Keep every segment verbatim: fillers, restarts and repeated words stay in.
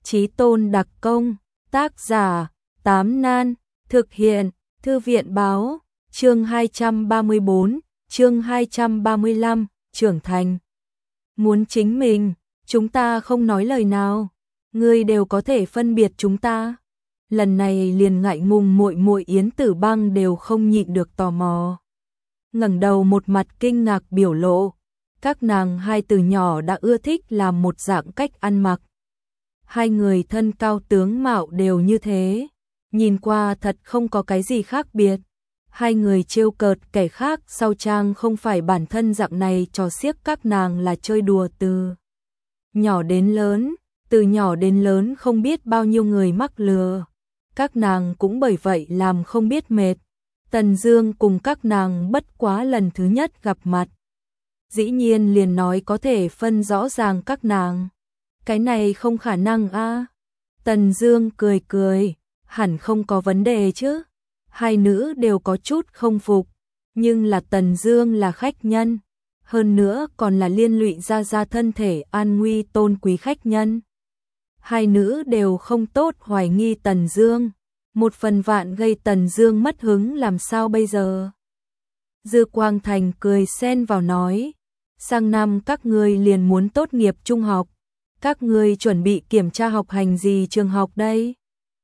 Chí Tôn đặc công, tác giả, Tám Nan, thực hiện, Thư viện báo, chương hai trăm ba mươi bốn, chương hai trăm ba mươi lăm, trưởng thành. Muốn chính mình, chúng ta không nói lời nào, ngươi đều có thể phân biệt chúng ta. Lần này liền ngại ngùng muội muội Yến Tử Băng đều không nhịn được tò mò. Ngẩng đầu một mặt kinh ngạc biểu lộ, các nàng hai từ nhỏ đã ưa thích làm một dạng cách ăn mặc. Hai người thân cao tướng mạo đều như thế, nhìn qua thật không có cái gì khác biệt. Hai người trêu cợt kẻ khác sau trang không phải bản thân dạng này trò xiếc các nàng là chơi đùa từ nhỏ đến lớn, từ nhỏ đến lớn không biết bao nhiêu người mắc lừa. Các nàng cũng bởi vậy làm không biết mệt. Tần Dương cùng các nàng bất quá lần thứ nhất gặp mặt, dĩ nhiên liền nói có thể phân rõ ràng các nàng. Cái này không khả năng a. Tần Dương cười cười, hẳn không có vấn đề chứ. Hai nữ đều có chút không phục, nhưng là Tần Dương là khách nhân, hơn nữa còn là liên lụy ra ra thân thể an nguy tôn quý khách nhân. Hai nữ đều không tốt hoài nghi Tần Dương, một phần vạn gây Tần Dương mất hứng làm sao bây giờ. Dư Quang Thành cười xen vào nói, sang năm các ngươi liền muốn tốt nghiệp trung học, các ngươi chuẩn bị kiểm tra học hành gì trường học đây?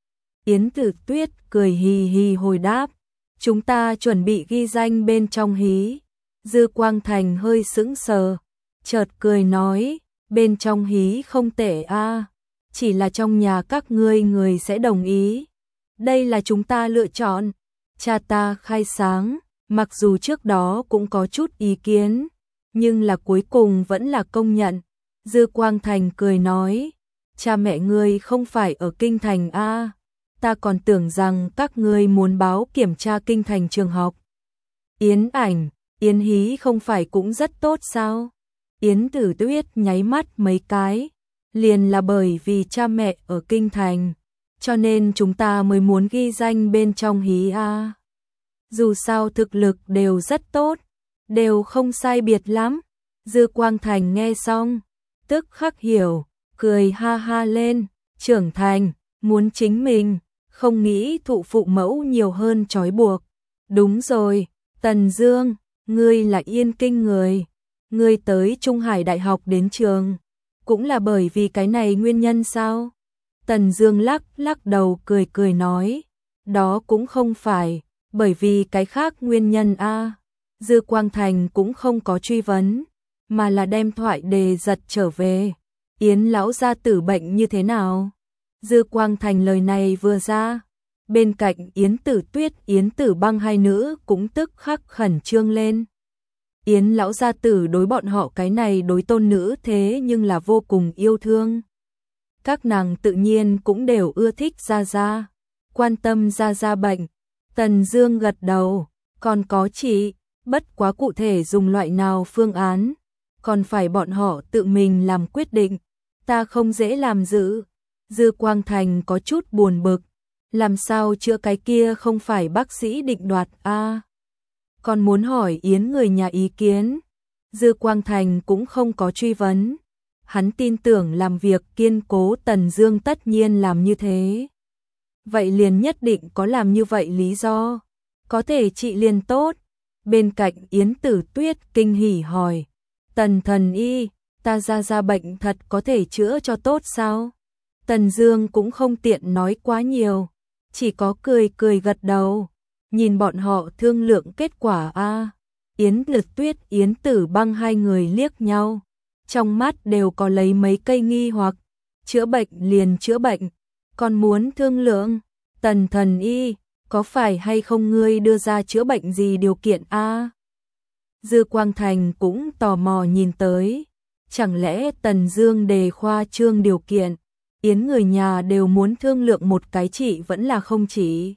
Yến Tử Tuyết cười hì hì hồi đáp, chúng ta chuẩn bị ghi danh bên trong hí. Dư Quang Thành hơi sững sờ, chợt cười nói, bên trong hí không tệ a, chỉ là trong nhà các ngươi người sẽ đồng ý. Đây là chúng ta lựa chọn. Cha ta khai sáng, mặc dù trước đó cũng có chút ý kiến, nhưng là cuối cùng vẫn là công nhận. Dư Quang Thành cười nói, cha mẹ ngươi không phải ở kinh thành a, ta còn tưởng rằng các ngươi muốn báo kiểm tra kinh thành trường học. Yến Ảnh, Yến Hí không phải cũng rất tốt sao? Yến Tử Tuyết nháy mắt mấy cái, liền là bởi vì cha mẹ ở kinh thành, cho nên chúng ta mới muốn ghi danh bên trong hí a. Dù sao thực lực đều rất tốt, đều không sai biệt lắm. Dư Quang Thành nghe xong, tức khắc hiểu, cười ha ha lên, trưởng thành, muốn chính mình, không nghĩ thụ phụ mẫu nhiều hơn trói buộc. Đúng rồi, Tần Dương, ngươi là Yên Kinh người, ngươi tới Trung Hải Đại học đến trường, cũng là bởi vì cái này nguyên nhân sao? Tần Dương lắc lắc đầu cười cười nói, đó cũng không phải, bởi vì cái khác nguyên nhân a. Dư Quang Thành cũng không có truy vấn, mà là đem thoại đề giật trở về. Yến lão gia tử bệnh như thế nào? Dư Quang Thành lời này vừa ra, bên cạnh Yến Tử Tuyết, Yến Tử Băng hai nữ cũng tức khắc khẩn trương lên. Yến lão gia tử đối bọn họ cái này đối tôn nữ thế nhưng là vô cùng yêu thương. Các nàng tự nhiên cũng đều ưa thích gia gia, quan tâm gia gia bệnh. Tần Dương gật đầu, còn có chị, bất quá cụ thể dùng loại nào phương án, còn phải bọn họ tự mình làm quyết định, ta không dễ làm giữ. Dư Quang Thành có chút buồn bực, làm sao chữa cái kia không phải bác sĩ định đoạt a? À, còn muốn hỏi Yến người nhà ý kiến. Dư Quang Thành cũng không có truy vấn, hắn tin tưởng làm việc kiên cố Tần Dương tất nhiên làm như thế. Vậy liền nhất định có làm như vậy lý do, có thể trị liền tốt. Bên cạnh Yến Tử Tuyết kinh hỉ hỏi, Tần thần y, ta ra ra bệnh thật có thể chữa cho tốt sao? Tần Dương cũng không tiện nói quá nhiều, chỉ có cười cười gật đầu, nhìn bọn họ thương lượng kết quả a. À, Yến Lực Tuyết, Yến Tử Băng hai người liếc nhau, trong mắt đều có lấy mấy cây nghi hoặc, chữa bệnh liền chữa bệnh, còn muốn thương lượng, Tần thần y, có phải hay không ngươi đưa ra chữa bệnh gì điều kiện a? À? Dư Quang Thành cũng tò mò nhìn tới, chẳng lẽ Tần Dương đề khoa trương điều kiện, Yến người nhà đều muốn thương lượng một cái chỉ vẫn là không chỉ.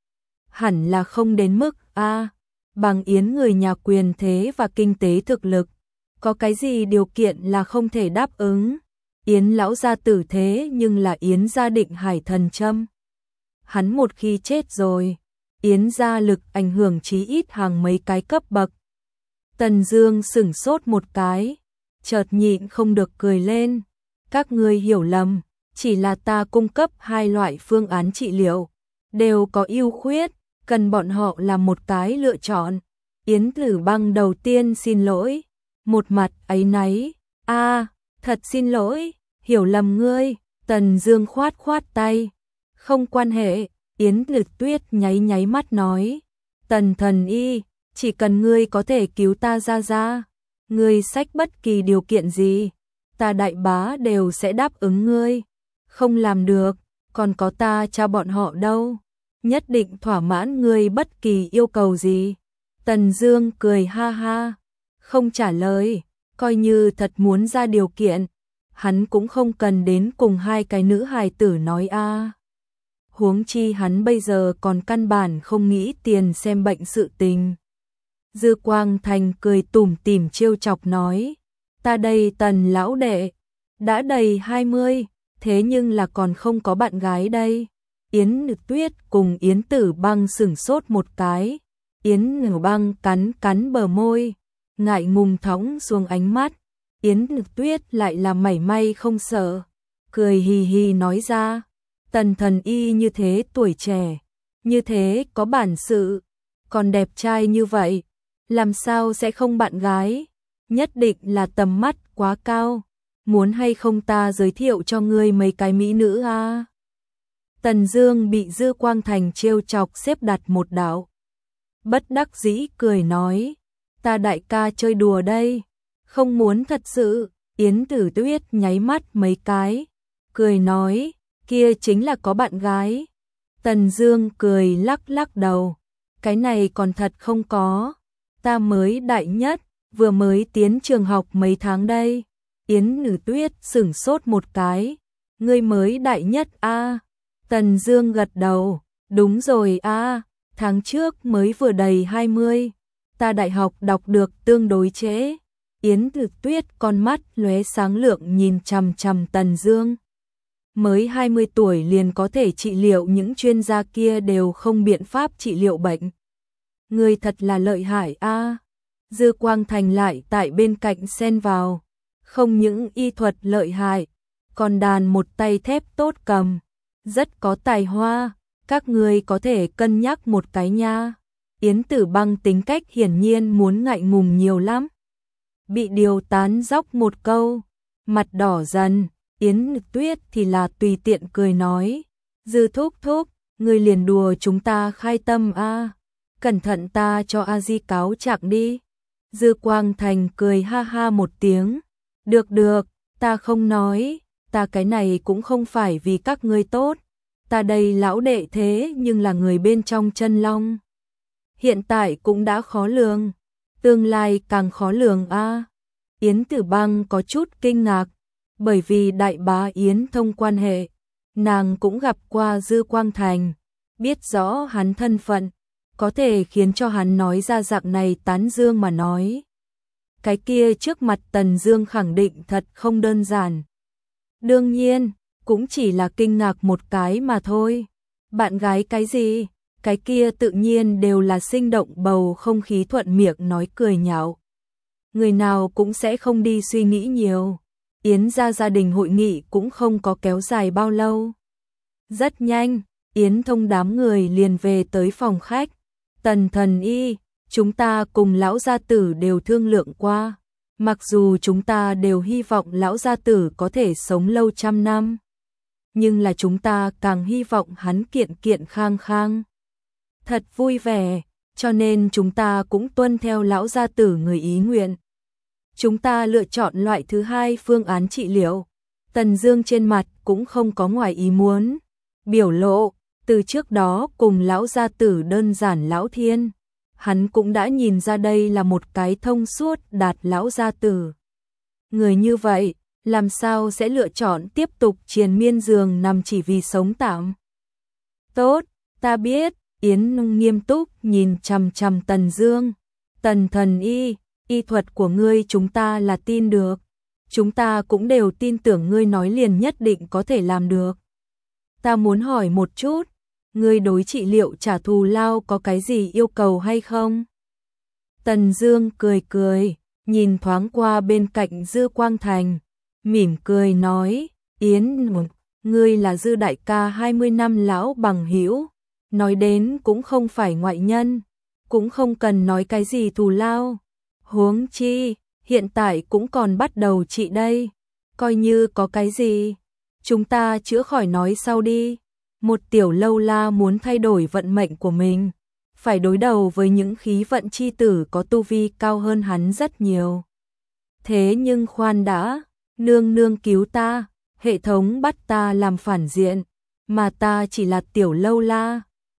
Hẳn là không đến mức a, à, bằng Yến người nhà quyền thế và kinh tế thực lực, có cái gì điều kiện là không thể đáp ứng. Yến lão gia tử thế nhưng là Yến gia Định Hải thần châm. Hắn một khi chết rồi, Yến gia lực ảnh hưởng chí ít hàng mấy cái cấp bậc. Tần Dương sững sốt một cái, chợt nhịn không được cười lên. Các ngươi hiểu lầm, chỉ là ta cung cấp hai loại phương án trị liệu, đều có ưu khuyết, cần bọn họ làm một cái lựa chọn. Yến Tử Băng đầu tiên xin lỗi, một mặt áy náy, a, thật xin lỗi, hiểu lầm ngươi. Tần Dương khoát khoát tay, không quan hệ. Yến Tử Tuyết nháy nháy mắt nói, Tần thần y, chỉ cần ngươi có thể cứu ta ra ra, ngươi xách bất kỳ điều kiện gì, ta đại bá đều sẽ đáp ứng ngươi. Không làm được, còn có ta cha bọn họ đâu, nhất định thỏa mãn ngươi bất kỳ yêu cầu gì. Tần Dương cười ha ha, không trả lời, coi như thật muốn ra điều kiện, hắn cũng không cần đến cùng hai cái nữ hài tử nói a. Huống chi hắn bây giờ còn căn bản không nghĩ tiền xem bệnh sự tình. Dư Quang Thành cười tủm tỉm trêu chọc nói, ta đây Tần lão đệ, đã đầy hai mươi, thế nhưng là còn không có bạn gái đây. Yến Nữ Tuyết cùng Yến Tử Băng sửng sốt một cái, Yến Nữ Băng cắn cắn bờ môi, ngại ngùng thõng xuống ánh mắt, Yến Nữ Tuyết lại là mảy may không sợ, cười hì hì nói ra, Tần thần y như thế tuổi trẻ, như thế có bản sự, còn đẹp trai như vậy, làm sao sẽ không bạn gái, nhất định là tầm mắt quá cao, muốn hay không ta giới thiệu cho ngươi mấy cái mỹ nữ a. À? Tần Dương bị Dư Quang Thành trêu chọc xếp đặt một đạo, bất đắc dĩ cười nói, ta đại ca chơi đùa đây, không muốn thật sự. Yến Tử Tuyết nháy mắt mấy cái, cười nói, kia chính là có bạn gái. Tần Dương cười lắc lắc đầu, cái này còn thật không có, ta mới đại nhất, vừa mới tiến trường học mấy tháng đây. Yến Nữ Tuyết sửng sốt một cái, ngươi mới đại nhất a? À? Tần Dương gật đầu, đúng rồi a, à, tháng trước mới vừa đầy hai mươi, ta đại học đọc được tương đối trễ. Yến Tử Tuyết con mắt lóe sáng lượng nhìn chằm chằm Tần Dương. Mới hai mươi tuổi liền có thể trị liệu, những chuyên gia kia đều không biện pháp trị liệu bệnh. Ngươi thật là lợi hại a. À. Dư Quang Thành lại tại bên cạnh xen vào, không những y thuật lợi hại, còn đàn một tay thép tốt cầm, rất có tài hoa, các ngươi có thể cân nhắc một cái nha. Yến Tử Băng tính cách hiển nhiên muốn ngại ngùng nhiều lắm, bị điều tán dóc một câu, mặt đỏ dần. Yến Nữ Tuyết thì là tùy tiện cười nói, Dư thúc thúc, ngươi liền đùa chúng ta khai tâm a, à. Cẩn thận ta cho a di cáo trạng đi. Dư Quang Thành cười ha ha một tiếng, được được, ta không nói, ta cái này cũng không phải vì các ngươi tốt, ta đây lão đệ thế nhưng là người bên trong chân long, hiện tại cũng đã khó lường, tương lai càng khó lường a. À. Yến Tử Băng có chút kinh ngạc, bởi vì đại bá Yến Thông quan hệ, nàng cũng gặp qua Dư Quang Thành, biết rõ hắn thân phận, có thể khiến cho hắn nói ra dạng này tán dương mà nói. Cái kia trước mặt Tần Dương khẳng định thật không đơn giản. Đương nhiên, cũng chỉ là kinh ngạc một cái mà thôi. Bạn gái cái gì? Cái kia tự nhiên đều là sinh động bầu không khí thuận miệng nói cười nhạo. Người nào cũng sẽ không đi suy nghĩ nhiều. Yến gia gia đình hội nghị cũng không có kéo dài bao lâu. Rất nhanh, Yến Thông đám người liền về tới phòng khách. Tần thần y, chúng ta cùng lão gia tử đều thương lượng qua, mặc dù chúng ta đều hy vọng lão gia tử có thể sống lâu trăm năm, nhưng là chúng ta càng hy vọng hắn kiện kiện khang khang, thật vui vẻ, cho nên chúng ta cũng tuân theo lão gia tử người ý nguyện. Chúng ta lựa chọn loại thứ hai phương án trị liệu. Tần Dương trên mặt cũng không có ngoài ý muốn, biểu lộ từ trước đó cùng lão gia tử đơn giản lão thiên, hắn cũng đã nhìn ra đây là một cái thông suốt đạt lão gia tử. Người như vậy, làm sao sẽ lựa chọn tiếp tục triền miên giường nằm chỉ vì sống tạm? Tốt, ta biết. Yến Nung nghiêm túc nhìn chằm chằm Tần Dương. Tần thần y, y thuật của ngươi chúng ta là tin được. Chúng ta cũng đều tin tưởng ngươi nói liền nhất định có thể làm được. Ta muốn hỏi một chút, ngươi đối trị liệu trả thù lao có cái gì yêu cầu hay không? Tần Dương cười cười, nhìn thoáng qua bên cạnh Dư Quang Thành, mỉm cười nói, Yến, ngươi là Dư đại ca hai mươi năm lão bằng hữu, nói đến cũng không phải ngoại nhân, cũng không cần nói cái gì thù lao. Huống chi, hiện tại cũng còn bắt đầu trị đây, coi như có cái gì, chúng ta chữa khỏi nói sau đi. Một tiểu lâu la muốn thay đổi vận mệnh của mình, phải đối đầu với những khí vận chi tử có tu vi cao hơn hắn rất nhiều. Thế nhưng khoan đã, nương nương cứu ta, hệ thống bắt ta làm phản diện, mà ta chỉ là tiểu lâu la,